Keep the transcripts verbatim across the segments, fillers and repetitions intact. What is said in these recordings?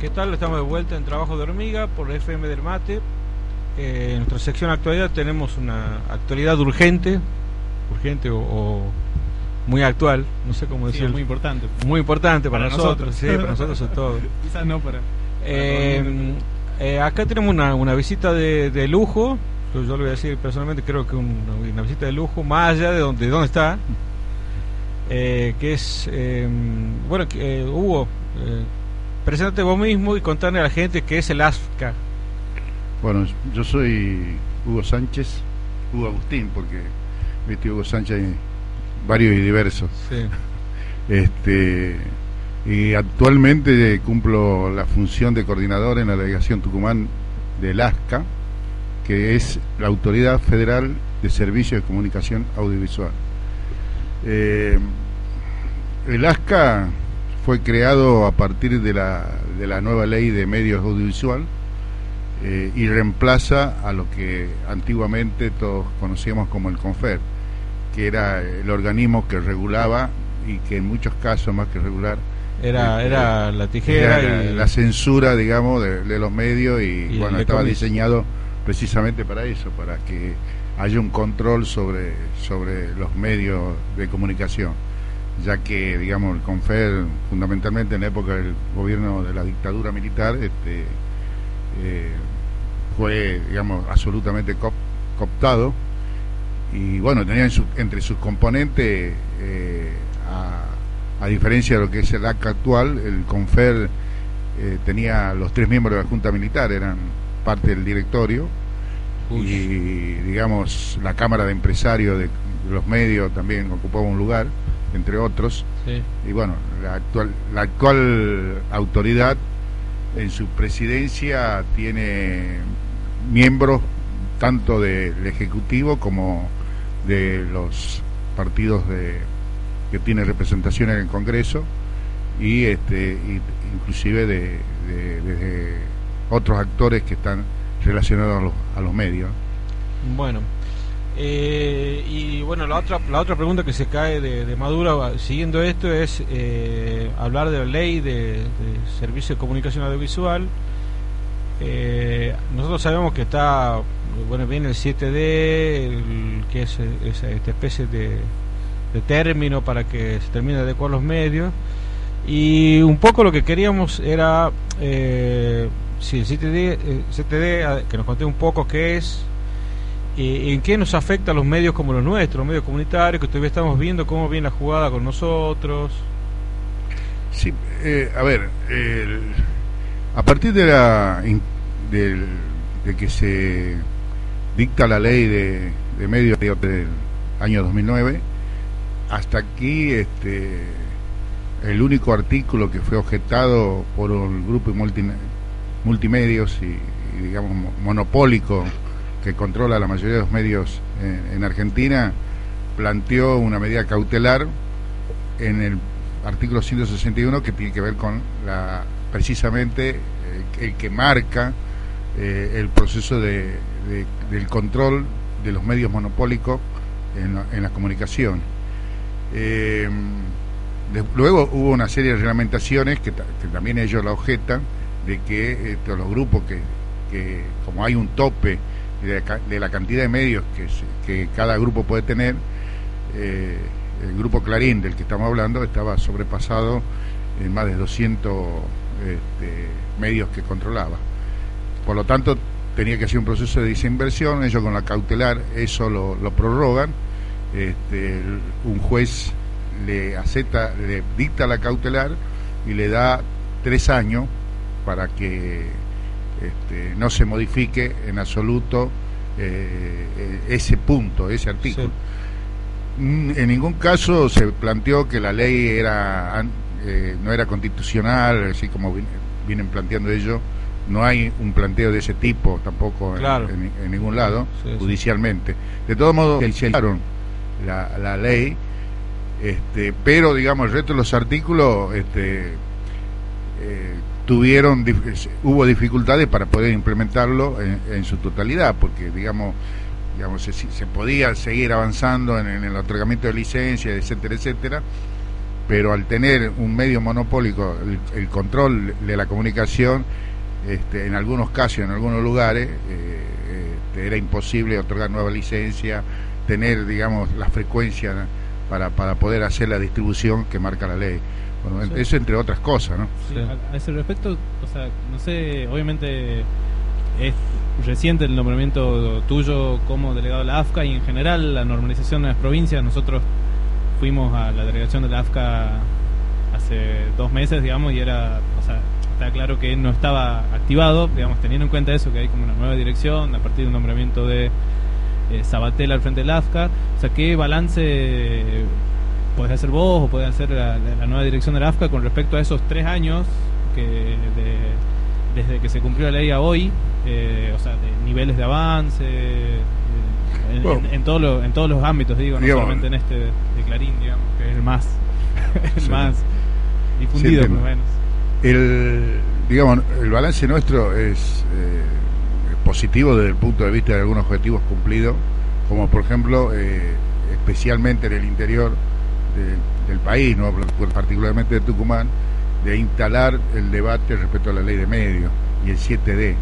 ¿Qué tal? Estamos de vuelta en Trabajo de Hormiga por F M del Mate. Eh, en nuestra sección actualidad tenemos una actualidad urgente, urgente o, o muy actual, no sé cómo decirlo. Sí, muy importante. Muy importante para, para nosotros, nosotros, sí, para nosotros es todo. Quizás no para... Eh, eh, acá tenemos una, una visita de, de lujo, yo, yo le voy a decir personalmente, creo que un, una visita de lujo, más allá de donde, de dónde está, eh, que es, eh, bueno, eh, Hugo, eh, preséntate vos mismo y contarle a la gente qué es el ASCA. Bueno, yo soy Hugo Sánchez, Hugo Agustín, porque viste Hugo Sánchez hay varios y diversos. Sí. Este, y actualmente cumplo la función de coordinador en la delegación Tucumán del ASCA, que es la Autoridad Federal de Servicios de Comunicación Audiovisual. Eh, el ASCA fue creado a partir de la, de la nueva ley de medios audiovisual eh, y reemplaza a lo que antiguamente todos conocíamos como el CONFER, que era el organismo que regulaba y que en muchos casos, más que regular, era eh, era la tijera era y... la, la censura, digamos, de, de los medios y, y bueno, el estaba decomiso. diseñado precisamente para eso, para que haya un control sobre, sobre los medios de comunicación, ya que, digamos, el CONFER, fundamentalmente en la época del gobierno de la dictadura militar, este, eh, fue, digamos, absolutamente cop, cooptado, y bueno, tenía en su, entre sus componentes, eh, a, a diferencia de lo que es el ASCA actual, el CONFER eh, tenía los tres miembros de la Junta Militar, eran parte del directorio. Uy. Y, digamos, la Cámara de Empresarios de los medios también ocupaba un lugar, entre otros. Sí. Y bueno, la actual, la actual autoridad en su presidencia tiene miembros tanto del Ejecutivo como de los partidos de que tienen representación en el Congreso y este y, inclusive de, de, de, de otros actores que están relacionados a los, a los medios. Bueno, eh, y bueno, la otra la otra pregunta que se cae de, de Maduro siguiendo esto es eh, hablar de la ley de, de servicio de comunicación audiovisual. Eh, nosotros sabemos que está, bueno, viene el siete D, el, que es esa, esta especie de, de término para que se termine de adecuar los medios, y un poco lo que queríamos era eh, si el siete D, eh, siete D, que nos conté un poco qué es y en qué nos afecta a los medios como los nuestros, los medios comunitarios, que todavía estamos viendo cómo viene la jugada con nosotros. Sí, eh, a ver, el, a partir de la de, de que se dicta la ley de, de medios del año dos mil nueve, hasta aquí este el único artículo que fue objetado por un grupo multi, multimedios y, y digamos monopólico que controla la mayoría de los medios en, en Argentina, planteó una medida cautelar en el artículo ciento sesenta y uno que tiene que ver con la precisamente eh, el que marca eh, el proceso de, de, del control de los medios monopólicos en, en la comunicación. Eh, de, luego hubo una serie de reglamentaciones que, que también ellos la objetan, de que eh, los grupos que, que como hay un tope de la, de la cantidad de medios que, que cada grupo puede tener, eh, el grupo Clarín del que estamos hablando estaba sobrepasado en más de doscientos este, medios que controlaba. Por lo tanto, tenía que hacer un proceso de desinversión. Ellos con la cautelar eso lo, lo prorrogan. Este, un juez le acepta, le dicta la cautelar y le da tres años para que este, no se modifique en absoluto eh, ese punto, ese artículo. Sí. En ningún caso se planteó que la ley era eh, no era constitucional, así como vienen planteando ellos. No hay un planteo de ese tipo tampoco, claro, en, en, en ningún lado, sí, judicialmente. Sí. De todos modos, hicieron la, la ley, este, pero digamos el resto de los artículos este, eh, tuvieron hubo dificultades para poder implementarlo en, en su totalidad, porque digamos digamos se, se podía seguir avanzando en, en el otorgamiento de licencias, etcétera, etcétera, pero al tener un medio monopólico, el, el control de la comunicación, este, en algunos casos, en algunos lugares, eh, eh, era imposible otorgar nueva licencia, tener, digamos, la frecuencia para, para poder hacer la distribución que marca la ley. Bueno, sí. Eso entre otras cosas, ¿no? Sí, a, a ese respecto, o sea, no sé, obviamente es reciente el nombramiento tuyo como delegado de la A F C A y en general la normalización de las provincias. Nosotros fuimos a la delegación de la A F C A hace dos meses, digamos, y era, o sea, está claro que no estaba activado, digamos, teniendo en cuenta eso, que hay como una nueva dirección a partir del nombramiento de eh, Sabatel al frente de la A F C A. O sea, ¿qué balance podés hacer vos o podés hacer la, la nueva dirección de la A F C A con respecto a esos tres años que de, desde que se cumplió la ley a hoy, eh, o sea, de niveles de avance, eh, en, bueno, en, en, todo lo, en todos los ámbitos, digo, no digamos, solamente en este de, de Clarín, digamos, que es el más, el sí, más difundido, sí, por lo menos. El, digamos, el balance nuestro es eh, positivo desde el punto de vista de algunos objetivos cumplidos, como por ejemplo, eh, especialmente en el interior de, del país, no particularmente de Tucumán, de instalar el debate respecto a la ley de medios y el siete D.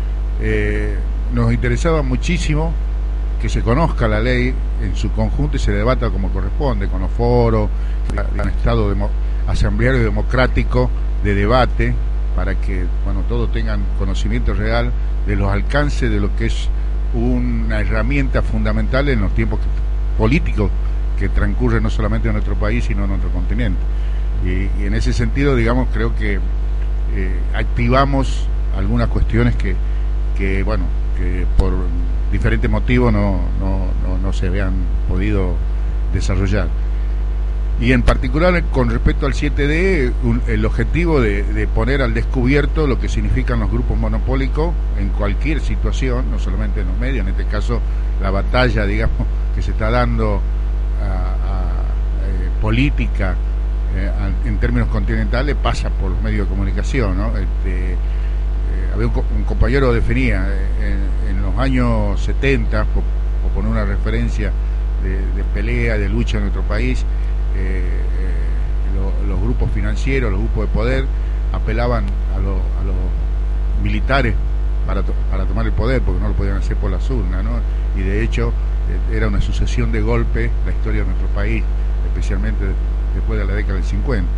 Eh, nos interesaba muchísimo que se conozca la ley en su conjunto y se debata como corresponde, con los foros, un estado demo, asambleario democrático de debate, para que, bueno, todos tengan conocimiento real de los alcances de lo que es una herramienta fundamental en los tiempos políticos que transcurren no solamente en nuestro país, sino en nuestro continente. Y, y en ese sentido, digamos, creo que eh, activamos algunas cuestiones que, que, bueno, que por diferentes motivos no, no, no, no se habían podido desarrollar. Y en particular con respecto al siete D, un, el objetivo de, de poner al descubierto lo que significan los grupos monopólicos en cualquier situación, no solamente en los medios, en este caso la batalla, digamos, que se está dando a, a, eh, política eh, a, en términos continentales pasa por los medios de comunicación, ¿no? Este, eh, había un, un compañero definía eh, en, en los años setenta, por, por poner una referencia de, de pelea, de lucha en nuestro país, Eh, eh, lo, los grupos financieros, los grupos de poder apelaban a, lo, a los militares para, to, para tomar el poder, porque no lo podían hacer por las urnas, ¿no? Y de hecho eh, era una sucesión de golpes la historia de nuestro país, especialmente de, después de la década del cincuenta.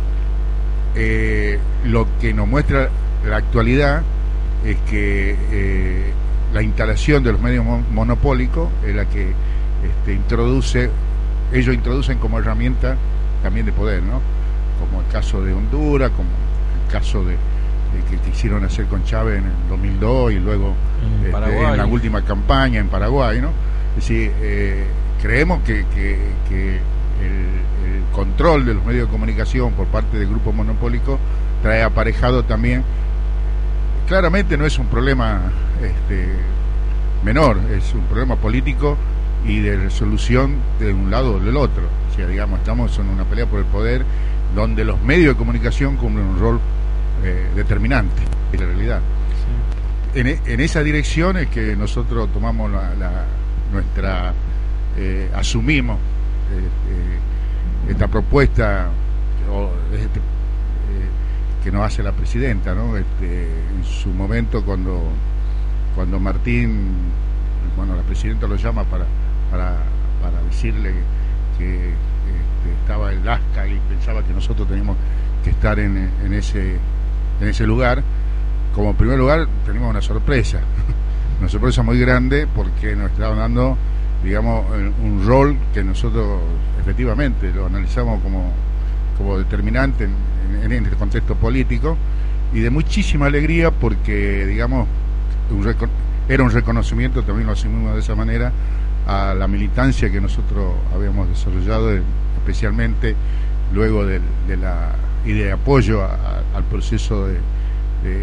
Eh, lo que nos muestra la actualidad es que eh, la instalación de los medios mon monopólicos es la que este, introduce ellos introducen como herramienta también de poder, ¿no? Como el caso de Honduras, como el caso de, de que quisieron hacer con Chávez en el dos mil dos y luego en, este, en la última campaña en Paraguay, ¿no? Es decir, eh, creemos que, que, que el, el control de los medios de comunicación por parte del grupo monopólico trae aparejado también, claramente no es un problema este, menor, es un problema político y de resolución de un lado o del otro. O sea, digamos, estamos en una pelea por el poder donde los medios de comunicación cumplen un rol eh, determinante en la realidad. Sí. En, en esa dirección es que nosotros tomamos la, la nuestra eh, asumimos eh, eh, esta propuesta o este, eh, que nos hace la presidenta, ¿no? Este, en su momento cuando cuando Martín, bueno, la presidenta lo llama para Para, para decirle que este, estaba el A S C A y pensaba que nosotros teníamos que estar en, en ese en ese lugar. Como en primer lugar tenemos una sorpresa, una sorpresa muy grande, porque nos estaban dando, digamos, un rol que nosotros efectivamente lo analizamos como, como determinante en, en este contexto político, y de muchísima alegría porque, digamos, un era un reconocimiento, también lo asumimos de esa manera, a la militancia que nosotros habíamos desarrollado, especialmente luego de, de la y de apoyo a, a, al proceso de, de,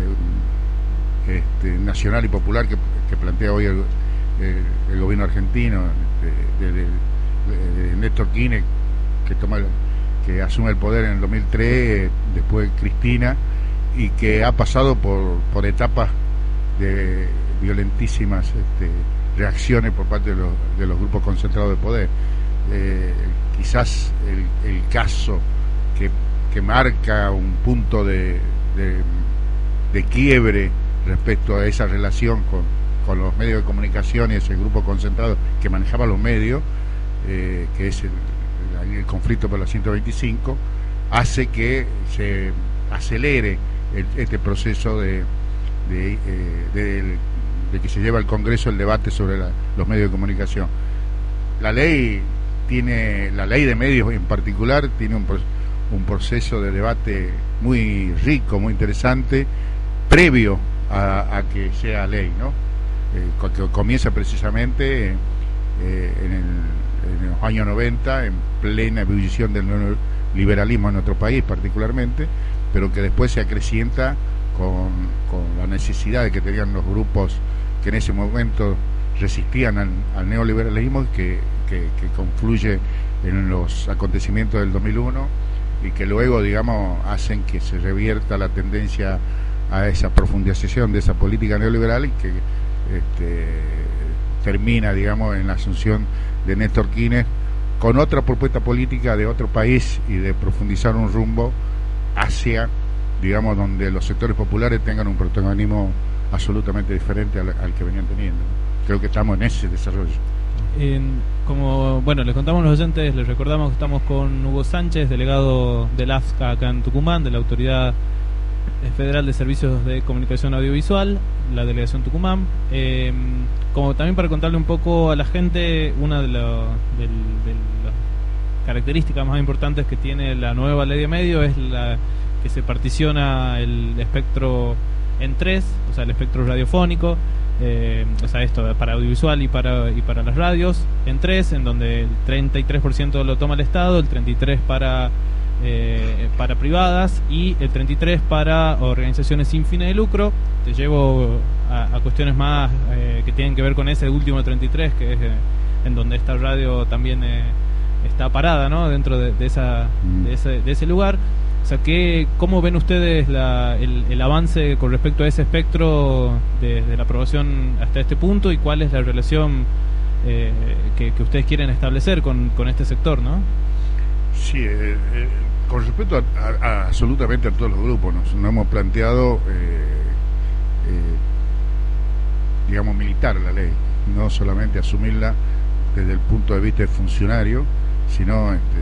de, este, nacional y popular que, que plantea hoy el, el, el gobierno argentino, de, de, de, de Néstor Kirchner, que toma que asume el poder en el dos mil tres, después Cristina, y que ha pasado por, por etapas de violentísimas este, reacciones por parte de los, de los grupos concentrados de poder. eh, quizás el, el caso que, que marca un punto de, de, de quiebre respecto a esa relación con, con los medios de comunicación y ese grupo concentrado que manejaba los medios, eh, que es el, el, el conflicto por la ciento veinticinco, hace que se acelere el, este proceso de, de, eh, de, de que se lleva al Congreso el debate sobre la, los medios de comunicación. La ley tiene, la ley de medios en particular, tiene un, un proceso de debate muy rico, muy interesante, previo a, a que sea ley, ¿no? Eh, que comienza precisamente eh, en, el, en los años noventa, en plena ebullición del neoliberalismo en nuestro país particularmente, pero que después se acrecienta con, con la necesidad de que tenían los grupos que en ese momento resistían al, al neoliberalismo, que, que, que confluye en los acontecimientos del dos mil uno y que luego, digamos, hacen que se revierta la tendencia a esa profundización de esa política neoliberal y que este, termina, digamos, en la asunción de Néstor Kirchner con otra propuesta política de otro país y de profundizar un rumbo hacia, digamos, donde los sectores populares tengan un protagonismo absolutamente diferente al, al que venían teniendo. Creo que estamos en ese desarrollo. En, como, bueno, les contamos a los oyentes, les recordamos que estamos con Hugo Sánchez, delegado del A F C A acá en Tucumán, de la Autoridad Federal de Servicios de Comunicación Audiovisual, la delegación Tucumán. Eh, como también para contarle un poco a la gente, una de, lo, de, de las características más importantes que tiene la nueva ley de medios es la que se particiona el espectro en tres, o sea, el espectro radiofónico, eh, o sea, esto para audiovisual y para y para las radios, en tres, en donde el treinta y tres por ciento lo toma el Estado, el treinta y tres por ciento para Eh, para privadas y el treinta y tres por ciento para organizaciones sin fines de lucro. Te llevo a, a cuestiones más eh, que tienen que ver con ese último treinta y tres, que es eh, en donde esta radio también eh, está parada, ¿no? Dentro de, de, esa, de, ese, de ese lugar. O sea, que, ¿cómo ven ustedes la, el, el avance con respecto a ese espectro de, de la aprobación hasta este punto, y cuál es la relación eh, que, que ustedes quieren establecer con, con este sector, ¿no? Sí, eh, eh, con respecto a, a, a absolutamente a todos los grupos, nos, nos hemos planteado, eh, eh, digamos, militar la ley, no solamente asumirla desde el punto de vista de funcionario, sino este,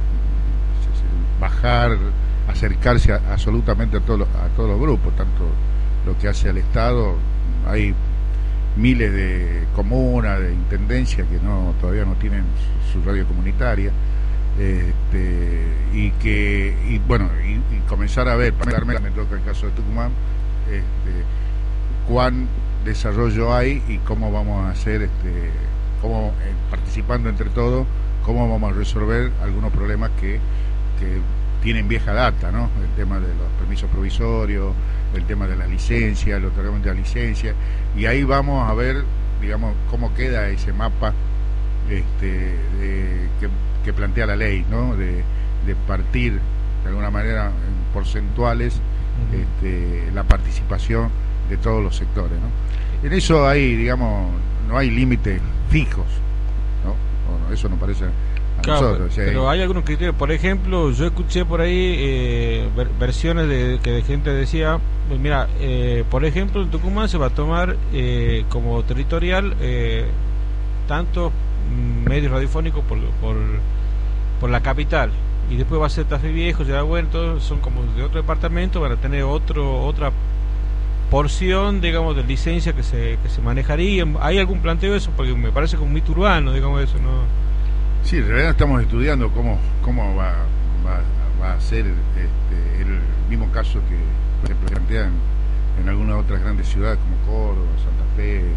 bajar, acercarse a, absolutamente a todos los, a todos los grupos, tanto lo que hace al Estado. Hay miles de comunas, de intendencias que no todavía no tienen su, su radio comunitaria. Este, y que y bueno y, y comenzar a ver, para me toca el caso de Tucumán, este, cuán desarrollo hay y cómo vamos a hacer, este, cómo eh, participando entre todos, cómo vamos a resolver algunos problemas que, que tienen vieja data, ¿no? El tema de los permisos provisorios, el tema de la licencia, el otorgamiento de la licencia, y ahí vamos a ver, digamos, cómo queda ese mapa este, de, que que plantea la ley, ¿no? De, de partir de alguna manera en porcentuales uh-huh. este, la participación de todos los sectores, ¿no? En eso hay, digamos, no hay límites fijos, ¿no? Bueno, eso nos parece a claro, nosotros. O sea, pero hay... hay algunos criterios. Por ejemplo, yo escuché por ahí eh, ver, versiones de que de gente decía, mira, eh, por ejemplo, en Tucumán se va a tomar eh, como territorial eh, tantos medios radiofónicos por, por por la capital, y después va a ser Tafí Viejo, ya bueno, todos son como de otro departamento, van a tener otro otra porción, digamos, de licencia que se que se manejaría. ¿Hay algún planteo de eso? Porque me parece como un mito urbano, digamos, eso, ¿no? Sí, en realidad estamos estudiando cómo cómo va va, va a ser este, el mismo caso que se plantea en, en algunas otras grandes ciudades como Córdoba, Santa Fe, eh,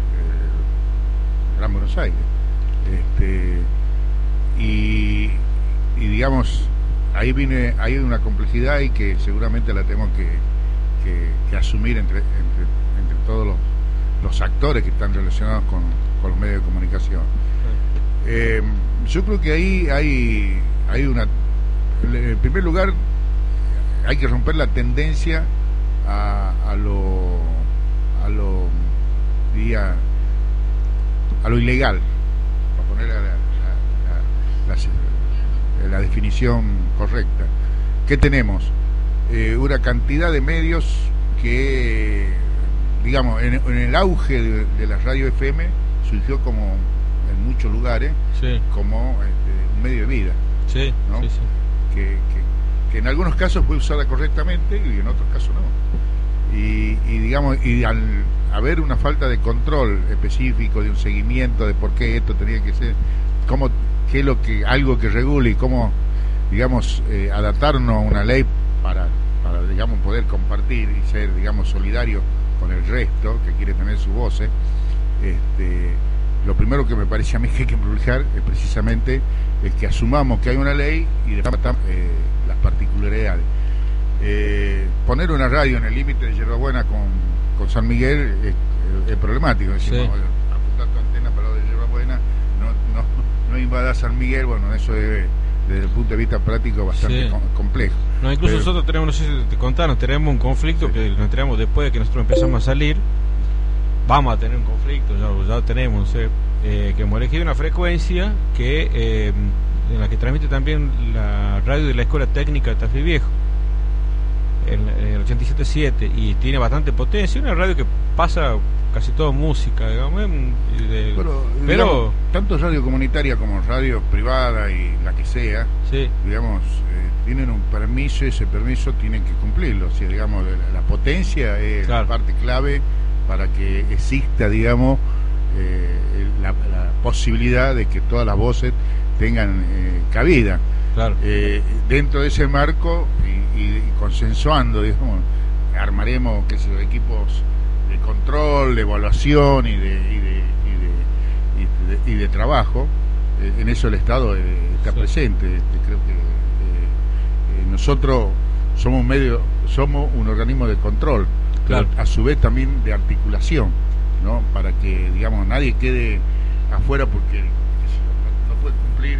Gran Buenos Aires. Este, y, y digamos, ahí viene, hay una complejidad y que seguramente la tenemos que, que, que asumir entre, entre, entre todos los, los actores que están relacionados con, con los medios de comunicación. Eh, yo creo que ahí hay, hay una, en primer lugar, hay que romper la tendencia a, a lo, a lo, diría, a lo ilegal, para poner a la, a, la, la definición correcta. ¿Qué tenemos? Eh, una cantidad de medios que, digamos, en, en el auge de, de la radio F M surgió como en muchos lugares, sí, como este, un medio de vida, sí, ¿no? sí, sí. Que, que, que en algunos casos fue usada correctamente y en otros casos no. Y, y digamos, y al haber una falta de control específico, de un seguimiento de por qué esto tenía que ser, cómo, qué es lo que, algo que regule y cómo, digamos, eh, adaptarnos a una ley para, para, digamos, poder compartir y ser, digamos, solidario con el resto que quiere tener su voz, este, lo primero que me parece a mí que hay que privilegiar es precisamente es que asumamos que hay una ley y después eh, las particularidades. Eh, poner una radio en el límite de Yerbabuena con, con San Miguel es, es problemático. Decimos, sí, apuntar tu antena para lo de Yerbabuena, no, no, no invada San Miguel, bueno, eso es desde el punto de vista práctico bastante sí. com complejo. No, incluso Pero, nosotros tenemos, no sé si te contaron, tenemos un conflicto sí. que nos tenemos después de que nosotros empezamos a salir, vamos a tener un conflicto, ya, ya lo tenemos, no sé, eh, que hemos elegido una frecuencia que eh, en la que transmite también la radio de la Escuela Técnica de Tafí Viejo, el, el ochenta y siete punto siete, y tiene bastante potencia, una radio que pasa casi todo música, digamos, de, bueno, pero digamos, tanto radio comunitaria como radio privada y la que sea, sí. digamos, eh, tienen un permiso y ese permiso tienen que cumplirlo, o sea, digamos, la, la potencia es claro. la parte clave para que exista, digamos, eh, la, la posibilidad de que todas las voces tengan eh, cabida. Claro. Eh, dentro de ese marco y, y, y consensuando, digamos, armaremos que esos equipos de control, de evaluación y de, y de, y de, y de, y de trabajo. Eh, en eso el Estado eh, está sí. presente. Este, creo que eh, eh, nosotros somos un medio, somos un organismo de control, claro. pero a su vez también de articulación, ¿no? Para que, digamos, nadie quede afuera porque no puede cumplir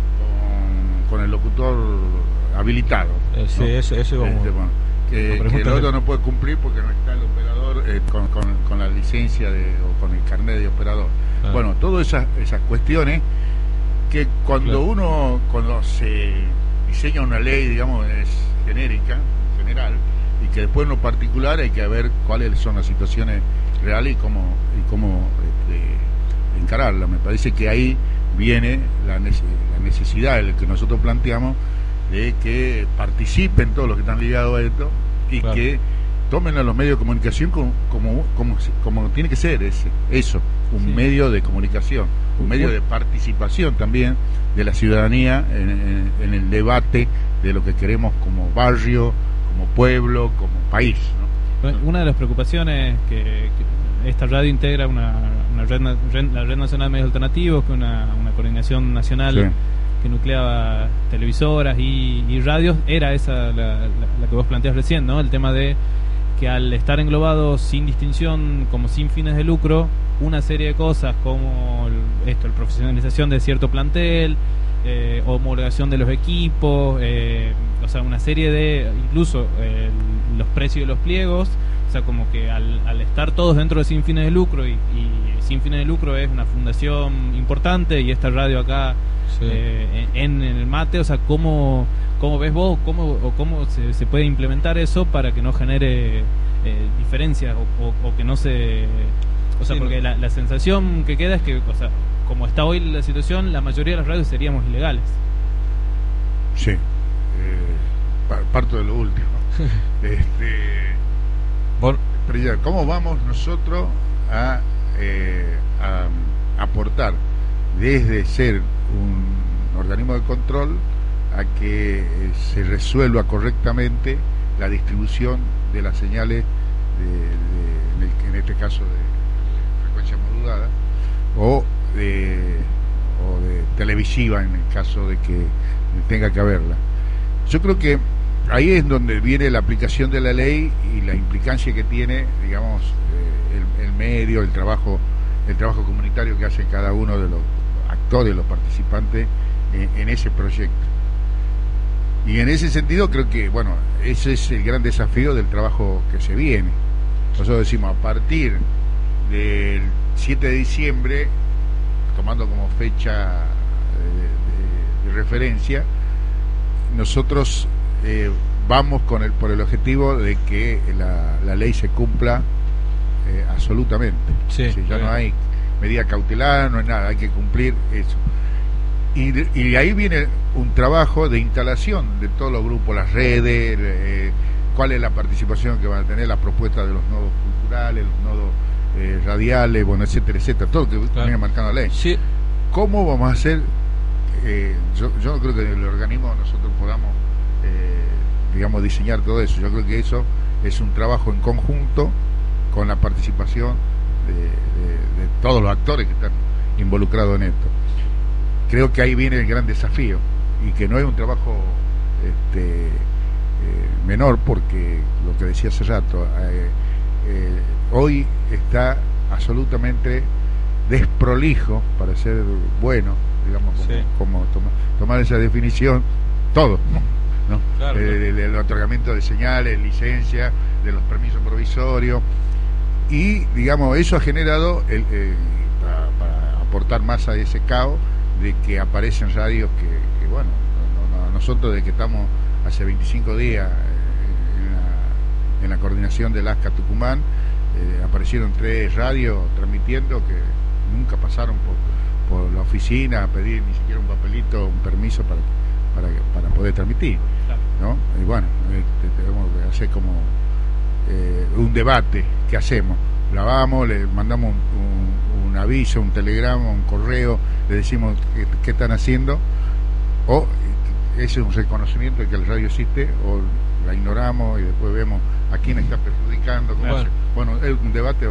con, con el locutor habilitado, eh, sí, ¿no? eso, eso como, este, bueno, que, que el otro no puede cumplir porque no está el operador eh, con, con, con la licencia de, o con el carnet de operador. Ah. Bueno, todas esas, esas cuestiones que cuando claro. uno, cuando se diseña una ley, digamos, es genérica, general, y que después en lo particular hay que ver cuáles son las situaciones reales y cómo, y cómo este, encararlas. Me parece que ahí viene la, la necesidad, el que nosotros planteamos, de que participen todos los que están ligados a esto y claro. que tomen a los medios de comunicación como, como, como, como tiene que ser ese, eso, un sí. medio de comunicación, un medio de participación también de la ciudadanía en, en, en el debate de lo que queremos como barrio, como pueblo, como país, ¿no? Una de las preocupaciones que, que esta radio integra una, una red, red, la Red Nacional de Medios Alternativos, que una, una coordinación nacional sí. que nucleaba televisoras y, y radios, era esa la, la, la que vos planteas recién, ¿no? El tema de que al estar englobados sin distinción, como sin fines de lucro, una serie de cosas como el, esto, el profesionalización de cierto plantel, eh, homologación de los equipos, eh, o sea, una serie de, incluso eh, los precios de los pliegos, o sea, como que al, al estar todos dentro de sin fines de lucro, y, y sin fines de lucro es una fundación importante, y esta radio acá sí. eh, en, en el Mate, o sea, ¿cómo, cómo ves vos cómo, o cómo se, se puede implementar eso para que no genere eh, diferencias o, o, o que no se... O sea, sí, porque no. la, la sensación que queda es que, o sea, como está hoy la situación, la mayoría de las radios seríamos ilegales. Sí, eh, parto de lo último. este, Por... Pero ya, ¿cómo vamos nosotros a, eh, a aportar desde ser un organismo de control a que eh, se resuelva correctamente la distribución de las señales, de, de, en, el, en este caso de frecuencia modulada o de, o de televisiva en el caso de que tenga que haberla? Yo creo que ahí es donde viene la aplicación de la ley y la implicancia que tiene, digamos, eh, el, el medio, el trabajo, el trabajo comunitario que hace cada uno de los actores, los participantes en, en ese proyecto. Y en ese sentido creo que, bueno, ese es el gran desafío del trabajo que se viene. Nosotros decimos, a partir del siete de diciembre, tomando como fecha de, y referencia, nosotros eh, vamos con el por el objetivo de que la, la ley se cumpla eh, absolutamente. Sí, si ya bien. no hay medida cautelar, no hay nada, hay que cumplir eso. Y, y de ahí viene un trabajo de instalación de todos los grupos, las redes, eh, cuál es la participación que van a tener, las propuestas de los nodos culturales, los nodos eh, radiales, bueno, etcétera, etcétera, todo lo que Claro. viene marcando la ley. Sí, ¿Cómo vamos a hacer? Eh, yo, yo no creo que el organismo nosotros podamos, eh, digamos, diseñar todo eso. Yo creo que eso es un trabajo en conjunto con la participación de, de, de todos los actores que están involucrados en esto. Creo que ahí viene el gran desafío y que no es un trabajo este, eh, menor, porque lo que decía hace rato, eh, eh, hoy está absolutamente desprolijo, para ser bueno, digamos, como, Sí. como toma, tomar esa definición, todo, ¿no? Claro, Eh, claro. del, del otorgamiento de señales, licencias, de los permisos provisorios, y digamos, eso ha generado, el, eh, para, para aportar más a ese caos, de que aparecen radios que, que bueno, no, no, nosotros de que estamos hace veinticinco días eh, en, la, en la coordinación del ASCA Tucumán, eh, aparecieron tres radios transmitiendo que nunca pasaron por, por la oficina a pedir ni siquiera un papelito, un permiso para, para, para poder transmitir, ¿no? Y bueno, este, tenemos que hacer como eh, un debate, ¿qué hacemos? La vamos, le mandamos un, un, un aviso, un telegrama, un correo, le decimos qué, qué están haciendo, o ese es un reconocimiento de que el radio existe, o la ignoramos y después vemos a quién está perjudicando. ¿Cómo Bueno. hace? Bueno, es un debate eh,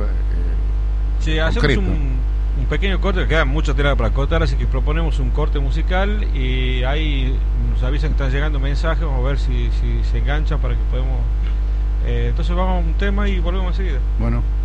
sí, hacemos concreto. un, un pequeño corte, queda mucha tela para cortar, así que proponemos un corte musical y ahí nos avisan que están llegando mensajes, vamos a ver si, si se enganchan para que podamos... Eh, entonces vamos a un tema y volvemos enseguida. Bueno.